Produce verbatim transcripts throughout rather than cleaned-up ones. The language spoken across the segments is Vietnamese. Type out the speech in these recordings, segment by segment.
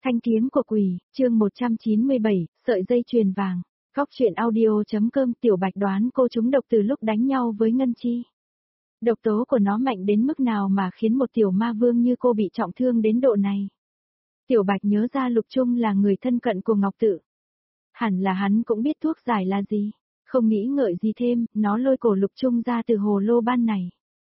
Thanh kiếm của quỷ, chương một trăm chín mươi bảy, sợi dây chuyền vàng. Góc truyện audio.com Tiểu Bạch đoán cô trúng độc từ lúc đánh nhau với Ngân Chi. Độc tố của nó mạnh đến mức nào mà khiến một tiểu ma vương như cô bị trọng thương đến độ này. Tiểu Bạch nhớ ra Lục Trung là người thân cận của Ngọc Tự. Hẳn là hắn cũng biết thuốc giải là gì. Không nghĩ ngợi gì thêm, nó lôi cổ Lục Trung ra từ hồ lô ban này.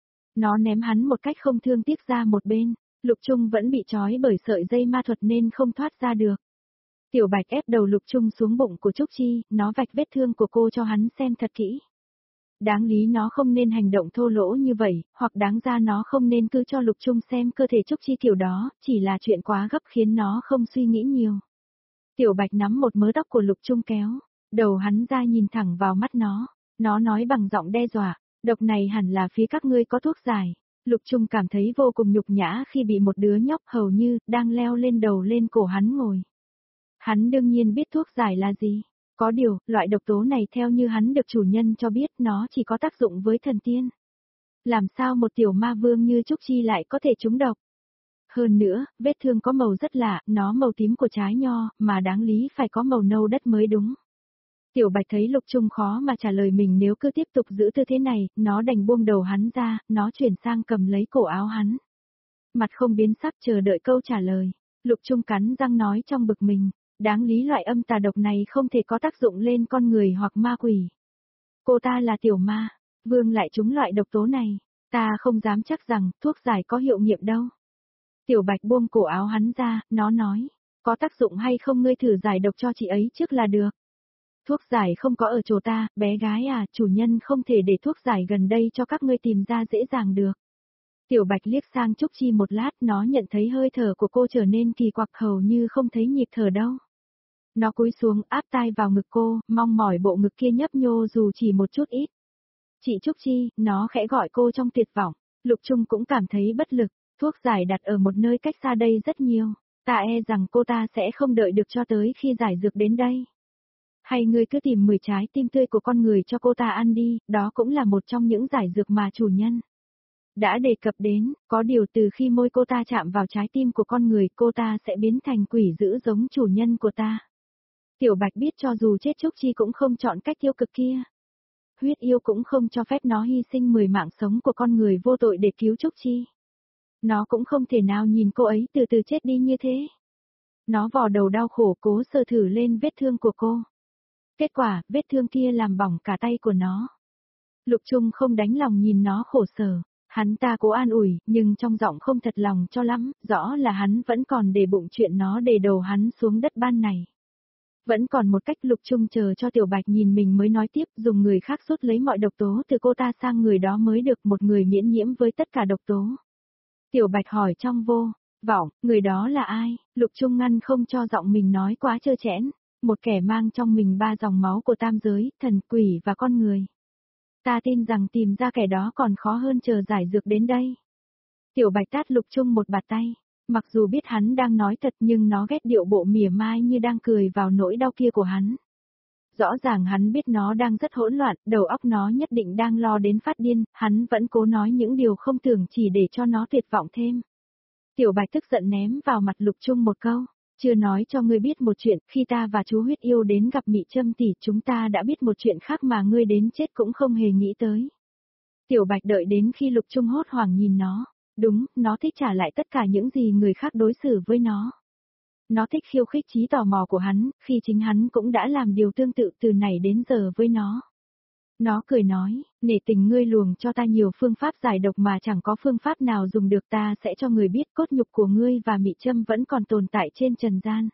Nó ném hắn một cách không thương tiếc ra một bên. Lục Trung vẫn bị trói bởi sợi dây ma thuật nên không thoát ra được. Tiểu Bạch ép đầu Lục Trung xuống bụng của Trúc Chi, nó vạch vết thương của cô cho hắn xem thật kỹ. Đáng lý nó không nên hành động thô lỗ như vậy, hoặc đáng ra nó không nên cứ cho Lục Trung xem cơ thể Trúc Chi kiểu đó, chỉ là chuyện quá gấp khiến nó không suy nghĩ nhiều. Tiểu Bạch nắm một mớ tóc của Lục Trung kéo, đầu hắn ra nhìn thẳng vào mắt nó, nó nói bằng giọng đe dọa, độc này hẳn là phía các ngươi có thuốc giải. Lục Trung cảm thấy vô cùng nhục nhã khi bị một đứa nhóc hầu như đang leo lên đầu lên cổ hắn ngồi. Hắn đương nhiên biết thuốc giải là gì. Có điều, loại độc tố này theo như hắn được chủ nhân cho biết nó chỉ có tác dụng với thần tiên. Làm sao một tiểu ma vương như Trúc Chi lại có thể trúng độc? Hơn nữa, vết thương có màu rất lạ, nó màu tím của trái nho, mà đáng lý phải có màu nâu đất mới đúng. Tiểu Bạch thấy Lục Trung khó mà trả lời mình, nếu cứ tiếp tục giữ tư thế này, nó đành buông đầu hắn ra, nó chuyển sang cầm lấy cổ áo hắn. Mặt không biến sắc chờ đợi câu trả lời. Lục Trung cắn răng nói trong bực mình, đáng lý loại âm tà độc này không thể có tác dụng lên con người hoặc ma quỷ. Cô ta là tiểu ma, vương lại trúng loại độc tố này, ta không dám chắc rằng thuốc giải có hiệu nghiệm đâu. Tiểu Bạch buông cổ áo hắn ra, nó nói, có tác dụng hay không ngươi thử giải độc cho chị ấy trước là được. Thuốc giải không có ở chỗ ta, bé gái à, chủ nhân không thể để thuốc giải gần đây cho các ngươi tìm ra dễ dàng được. Tiểu Bạch liếc sang Trúc Chi một lát, nó nhận thấy hơi thở của cô trở nên kỳ quặc, hầu như không thấy nhịp thở đâu. Nó cúi xuống áp tai vào ngực cô, mong mỏi bộ ngực kia nhấp nhô dù chỉ một chút ít. Chị Trúc Chi, nó khẽ gọi cô trong tuyệt vọng. Lục Trung cũng cảm thấy bất lực, thuốc giải đặt ở một nơi cách xa đây rất nhiều. Ta e rằng cô ta sẽ không đợi được cho tới khi giải dược đến đây. Hay ngươi cứ tìm mười trái tim tươi của con người cho cô ta ăn đi, đó cũng là một trong những giải dược mà chủ nhân đã đề cập đến, có điều từ khi môi cô ta chạm vào trái tim của con người, cô ta sẽ biến thành quỷ dữ giống chủ nhân của ta. Tiểu Bạch biết cho dù chết Trúc Chi cũng không chọn cách tiêu cực kia. Huyết yêu cũng không cho phép nó hy sinh mười mạng sống của con người vô tội để cứu Trúc Chi. Nó cũng không thể nào nhìn cô ấy từ từ chết đi như thế. Nó vò đầu đau khổ cố sờ thử lên vết thương của cô. Kết quả, vết thương kia làm bỏng cả tay của nó. Lục Trung không đánh lòng nhìn nó khổ sở, hắn ta cố an ủi, nhưng trong giọng không thật lòng cho lắm, rõ là hắn vẫn còn để bụng chuyện nó để đầu hắn xuống đất ban này. Vẫn còn một cách. Lục Trung chờ cho Tiểu Bạch nhìn mình mới nói tiếp, dùng người khác rút lấy mọi độc tố từ cô ta sang người đó mới được, một người miễn nhiễm với tất cả độc tố. Tiểu Bạch hỏi trong vô vọng, người đó là ai? Lục Trung ngăn không cho giọng mình nói quá trơ trẽn. Một kẻ mang trong mình ba dòng máu của tam giới, thần, quỷ và con người. Ta tin rằng tìm ra kẻ đó còn khó hơn chờ giải dược đến đây. Tiểu Bạch tát Lục Trung một bạt tay. Mặc dù biết hắn đang nói thật nhưng nó ghét điệu bộ mỉa mai như đang cười vào nỗi đau kia của hắn. Rõ ràng hắn biết nó đang rất hỗn loạn, đầu óc nó nhất định đang lo đến phát điên, hắn vẫn cố nói những điều không tưởng chỉ để cho nó tuyệt vọng thêm. Tiểu Bạch tức giận ném vào mặt Lục Trung một câu. Chưa nói cho ngươi biết một chuyện, khi ta và chú Huyết Yêu đến gặp Mị Trâm tỷ, chúng ta đã biết một chuyện khác mà ngươi đến chết cũng không hề nghĩ tới. Tiểu Bạch đợi đến khi Lục Trung hốt hoảng nhìn nó. Đúng, nó thích trả lại tất cả những gì người khác đối xử với nó. Nó thích khiêu khích trí tò mò của hắn, khi chính hắn cũng đã làm điều tương tự từ này đến giờ với nó. Nó cười nói, nể tình ngươi luồng cho ta nhiều phương pháp giải độc mà chẳng có phương pháp nào dùng được, ta sẽ cho người biết cốt nhục của ngươi và Mị Trâm vẫn còn tồn tại trên trần gian.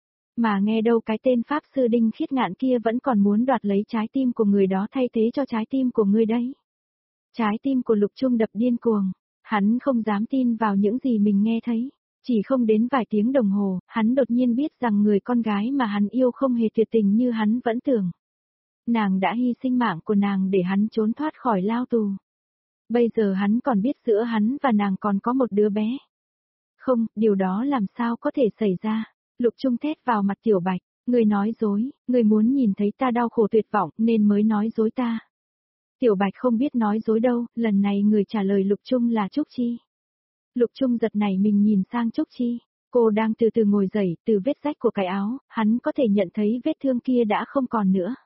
Mà nghe đâu cái tên Pháp Sư Đinh Khiết Ngạn kia vẫn còn muốn đoạt lấy trái tim của người đó thay thế cho trái tim của ngươi đấy. Trái tim của Lục Trung đập điên cuồng, hắn không dám tin vào những gì mình nghe thấy. Chỉ không đến vài tiếng đồng hồ, hắn đột nhiên biết rằng người con gái mà hắn yêu không hề tuyệt tình như hắn vẫn tưởng. Nàng đã hy sinh mạng của nàng để hắn trốn thoát khỏi lao tù. Bây giờ hắn còn biết giữa hắn và nàng còn có một đứa bé. Không, điều đó làm sao có thể xảy ra. Lục Trung thét vào mặt Tiểu Bạch, ngươi nói dối, ngươi muốn nhìn thấy ta đau khổ tuyệt vọng nên mới nói dối ta. Tiểu Bạch không biết nói dối đâu, lần này người trả lời Lục Trung là Trúc Chi. Lục Trung giật nảy mình nhìn sang Trúc Chi, Cô đang từ từ ngồi dậy, từ vết rách của cái áo, hắn có thể nhận thấy vết thương kia đã không còn nữa.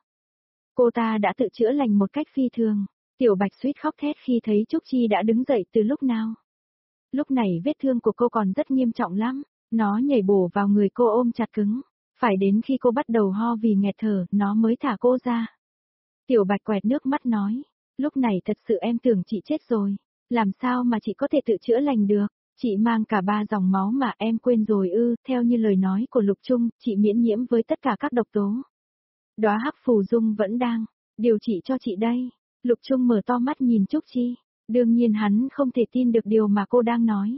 Cô ta đã tự chữa lành một cách phi thường. Tiểu Bạch suýt khóc thét khi thấy Trúc Chi đã đứng dậy từ lúc nào. Lúc này vết thương của cô còn rất nghiêm trọng lắm, nó nhảy bổ vào người cô ôm chặt cứng. Phải đến khi cô bắt đầu ho vì nghẹt thở, nó mới thả cô ra. Tiểu Bạch quẹt nước mắt nói, lúc này thật sự em tưởng chị chết rồi, làm sao mà chị có thể tự chữa lành được, chị mang cả ba dòng máu mà em quên rồi ư, theo như lời nói của Lục Trung, chị miễn nhiễm với tất cả các độc tố. Đóa hắc phù dung vẫn đang điều trị cho chị đây. Lục Trung mở to mắt nhìn Trúc Chi, đương nhiên hắn không thể tin được điều mà cô đang nói.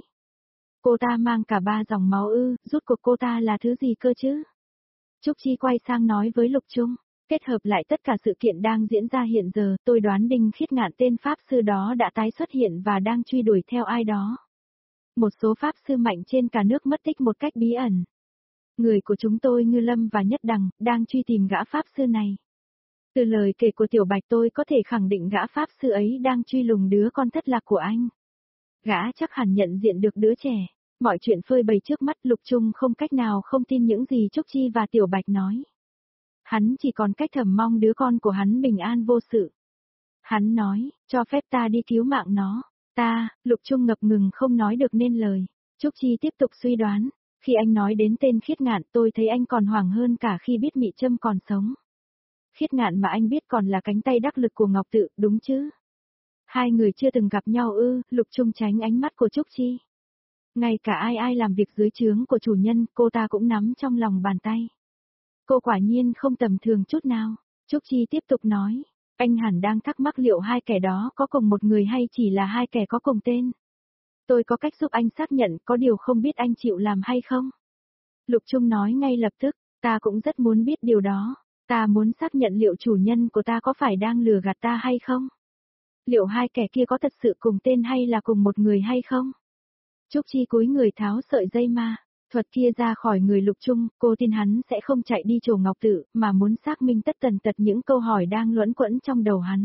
Cô ta mang cả ba dòng máu ư, rút cuộc cô ta là thứ gì cơ chứ? Trúc Chi quay sang nói với Lục Trung, kết hợp lại tất cả sự kiện đang diễn ra hiện giờ, tôi đoán Đinh Khiết Ngạn tên pháp sư đó đã tái xuất hiện và đang truy đuổi theo ai đó. Một số pháp sư mạnh trên cả nước mất tích một cách bí ẩn. Người của chúng tôi Ngư Lâm và Nhất Đằng, đang truy tìm gã pháp sư này. Từ lời kể của Tiểu Bạch tôi có thể khẳng định gã pháp sư ấy đang truy lùng đứa con thất lạc của anh. Gã chắc hẳn nhận diện được đứa trẻ. Mọi chuyện phơi bày trước mắt Lục Trung không cách nào không tin những gì Trúc Chi và Tiểu Bạch nói. Hắn chỉ còn cách thầm mong đứa con của hắn bình an vô sự. Hắn nói, cho phép ta đi cứu mạng nó. Ta, Lục Trung ngập ngừng không nói được nên lời. Trúc Chi tiếp tục suy đoán. Khi anh nói đến tên Khiết Ngạn tôi thấy anh còn hoảng hơn cả khi biết Mị Trâm còn sống. Khiết Ngạn mà anh biết còn là cánh tay đắc lực của Ngọc Tự, đúng chứ? Hai người chưa từng gặp nhau ư, Lục Trung tránh ánh mắt của Trúc Chi. Ngay cả ai ai làm việc dưới trướng của chủ nhân, cô ta cũng nắm trong lòng bàn tay. Cô quả nhiên không tầm thường chút nào. Trúc Chi tiếp tục nói, anh hẳn đang thắc mắc liệu hai kẻ đó có cùng một người hay chỉ là hai kẻ có cùng tên. Tôi có cách giúp anh xác nhận, có điều không biết anh chịu làm hay không? Lục Trung nói ngay lập tức, ta cũng rất muốn biết điều đó. Ta muốn xác nhận liệu chủ nhân của ta có phải đang lừa gạt ta hay không? Liệu hai kẻ kia có thật sự cùng tên hay là cùng một người hay không? Trúc Chi cúi người tháo sợi dây ma thuật kia ra khỏi người Lục Trung, cô tin hắn sẽ không chạy đi chỗ Ngọc Tự, mà muốn xác minh tất tần tật những câu hỏi đang luẩn quẩn trong đầu hắn.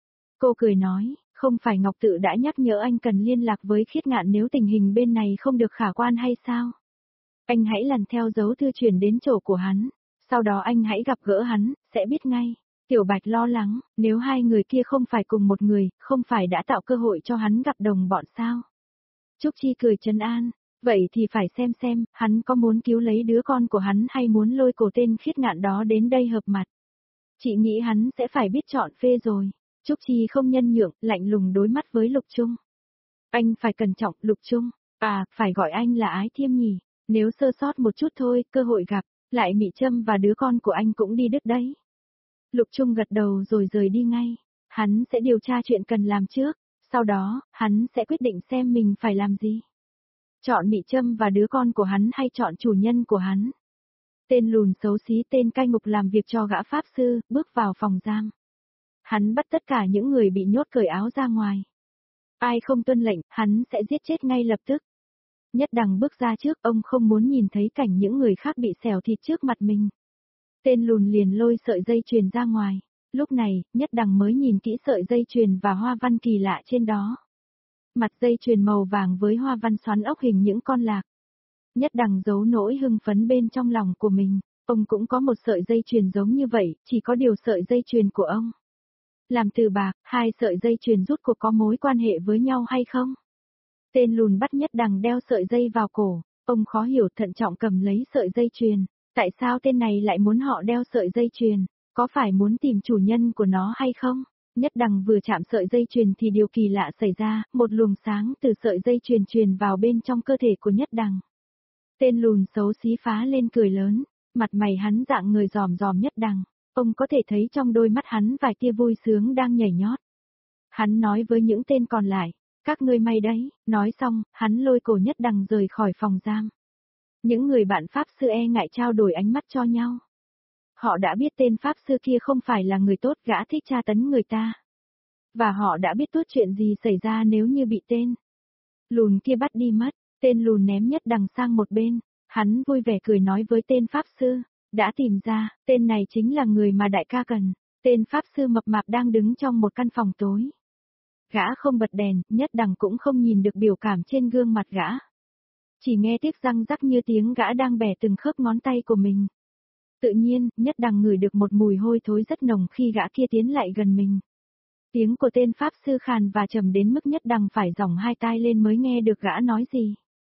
Cô cười nói, không phải Ngọc Tự đã nhắc nhở anh cần liên lạc với Khiết Ngạn nếu tình hình bên này không được khả quan hay sao? Anh hãy lần theo dấu thư truyền đến chỗ của hắn, sau đó anh hãy gặp gỡ hắn, sẽ biết ngay. Tiểu Bạch lo lắng, nếu hai người kia không phải cùng một người, không phải đã tạo cơ hội cho hắn gặp đồng bọn sao? Trúc Chi cười trấn an, vậy thì phải xem xem, hắn có muốn cứu lấy đứa con của hắn hay muốn lôi cổ tên Khiết Ngạn đó đến đây hợp mặt. Chị nghĩ hắn sẽ phải biết chọn phê rồi. Trúc Chi không nhân nhượng, lạnh lùng đối mắt với Lục Trung. Anh phải cẩn trọng, Lục Trung. À, phải gọi anh là Ái Thiêm nhỉ. Nếu sơ sót một chút thôi, cơ hội gặp, lại Mị Trâm và đứa con của anh cũng đi đứt đấy. Lục Trung gật đầu rồi rời đi ngay. Hắn sẽ điều tra chuyện cần làm trước, sau đó, hắn sẽ quyết định xem mình phải làm gì. Chọn Mị Trâm và đứa con của hắn hay chọn chủ nhân của hắn. Tên lùn xấu xí tên cai ngục làm việc cho gã pháp sư, bước vào phòng giam. Hắn bắt tất cả những người bị nhốt cởi áo ra ngoài. Ai không tuân lệnh, hắn sẽ giết chết ngay lập tức. Nhất Đằng bước ra trước, ông không muốn nhìn thấy cảnh những người khác bị xẻo thịt trước mặt mình. Tên lùn liền lôi sợi dây chuyền ra ngoài. Lúc này, Nhất Đằng mới nhìn kỹ sợi dây chuyền và hoa văn kỳ lạ trên đó. Mặt dây chuyền màu vàng với hoa văn xoắn ốc hình những con lạc. Nhất Đằng giấu nỗi hưng phấn bên trong lòng của mình. Ông cũng có một sợi dây chuyền giống như vậy, chỉ có điều sợi dây chuyền của ông làm từ bạc, hai sợi dây chuyền rút cuộc có mối quan hệ với nhau hay không? Tên lùn bắt Nhất Đằng đeo sợi dây vào cổ, ông khó hiểu thận trọng cầm lấy sợi dây chuyền. Tại sao tên này lại muốn họ đeo sợi dây chuyền? Có phải muốn tìm chủ nhân của nó hay không? Nhất Đằng vừa chạm sợi dây chuyền thì điều kỳ lạ xảy ra, một luồng sáng từ sợi dây chuyền truyền vào bên trong cơ thể của Nhất Đằng. Tên lùn xấu xí phá lên cười lớn, mặt mày hắn dạng người giòm giòm Nhất Đằng. Ông có thể thấy trong đôi mắt hắn vài tia vui sướng đang nhảy nhót. Hắn nói với những tên còn lại, các ngươi may đấy, nói xong, hắn lôi cổ Nhất Đằng rời khỏi phòng giam. Những người bạn Pháp sư e ngại trao đổi ánh mắt cho nhau. Họ đã biết tên Pháp sư kia không phải là người tốt, gã thích tra tấn người ta. Và họ đã biết tốt chuyện gì xảy ra nếu như bị tên lùn kia bắt đi mất. Tên lùn ném Nhất Đằng sang một bên, hắn vui vẻ cười nói với tên Pháp sư. Đã tìm ra, tên này chính là người mà đại ca cần. Tên Pháp sư mập mạp đang đứng trong một căn phòng tối. Gã không bật đèn, Nhất Đằng cũng không nhìn được biểu cảm trên gương mặt gã. Chỉ nghe tiếc răng rắc như tiếng gã đang bẻ từng khớp ngón tay của mình. Tự nhiên, Nhất Đằng ngửi được một mùi hôi thối rất nồng khi gã kia tiến lại gần mình. Tiếng của tên pháp sư khàn và trầm đến mức Nhất Đằng phải dòng hai tai lên mới nghe được gã nói gì.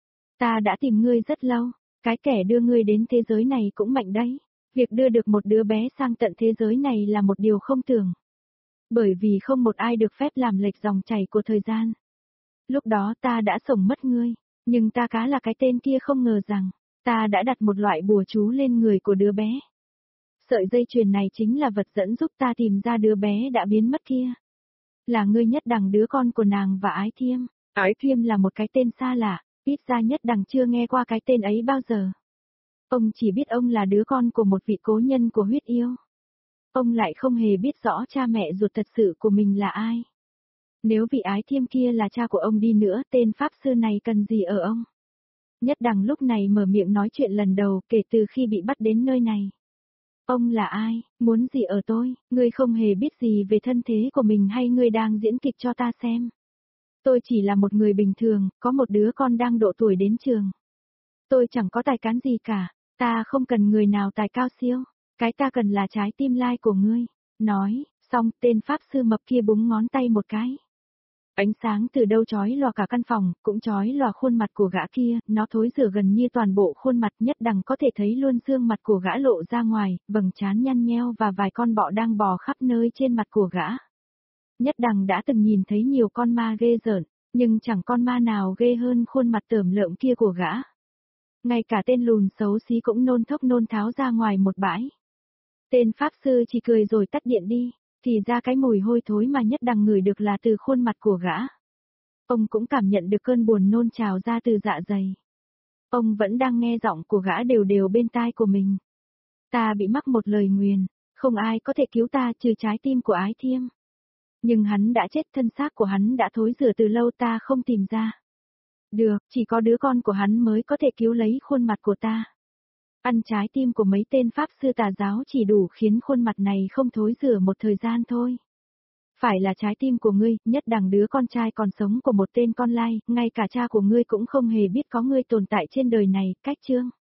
Ta đã tìm ngươi rất lâu, cái kẻ đưa ngươi đến thế giới này cũng mạnh đấy. Việc đưa được một đứa bé sang tận thế giới này là một điều không tưởng. Bởi vì không một ai được phép làm lệch dòng chảy của thời gian. Lúc đó ta đã sổng mất ngươi, nhưng ta cá là cái tên kia không ngờ rằng, ta đã đặt một loại bùa chú lên người của đứa bé. Sợi dây chuyền này chính là vật dẫn giúp ta tìm ra đứa bé đã biến mất kia. Là ngươi Nhất Đằng, đứa con của nàng và Ái Thiêm. Ái Thiêm là một cái tên xa lạ, ít ra Nhất Đằng chưa nghe qua cái tên ấy bao giờ. Ông chỉ biết ông là đứa con của một vị cố nhân của huyết yêu. Ông lại không hề biết rõ cha mẹ ruột thật sự của mình là ai. Nếu vị Ái Thiêm kia là cha của ông đi nữa, tên pháp sư này cần gì ở ông? Nhất Đằng lúc này mở miệng nói chuyện lần đầu kể từ khi bị bắt đến nơi này. Ông là ai, muốn gì ở tôi, ngươi không hề biết gì về thân thế của mình hay ngươi đang diễn kịch cho ta xem. Tôi chỉ là một người bình thường, có một đứa con đang độ tuổi đến trường. Tôi chẳng có tài cán gì cả, ta không cần người nào tài cao siêu, cái ta cần là trái tim lai của ngươi. Nói, xong tên pháp sư mập kia búng ngón tay một cái. Ánh sáng từ đâu chói lòa cả căn phòng, cũng chói lòa khuôn mặt của gã kia, nó thối rửa gần như toàn bộ khuôn mặt. Nhất Đằng có thể thấy luôn xương mặt của gã lộ ra ngoài, vầng trán nhăn nheo và vài con bọ đang bò khắp nơi trên mặt của gã. Nhất Đằng đã từng nhìn thấy nhiều con ma ghê rợn, nhưng chẳng con ma nào ghê hơn khuôn mặt tởm lợm kia của gã. Ngay cả tên lùn xấu xí cũng nôn thốc nôn tháo ra ngoài một bãi. Tên pháp sư chỉ cười rồi tắt điện đi. Thì ra cái mùi hôi thối mà Nhất Đằng ngửi được là từ khuôn mặt của gã. Ông cũng cảm nhận được cơn buồn nôn trào ra từ dạ dày. Ông vẫn đang nghe giọng của gã đều đều bên tai của mình. Ta bị mắc một lời nguyền, không ai có thể cứu ta trừ trái tim của Ái Thiêm. Nhưng hắn đã chết, thân xác của hắn đã thối rữa từ lâu, ta không tìm ra. Được, chỉ có đứa con của hắn mới có thể cứu lấy khuôn mặt của ta. Ăn trái tim của mấy tên pháp sư tà giáo chỉ đủ khiến khuôn mặt này không thối rữa một thời gian thôi. Phải là trái tim của ngươi, Nhất Đằng, đứa con trai còn sống của một tên con lai, ngay cả cha của ngươi cũng không hề biết có ngươi tồn tại trên đời này. Cách chương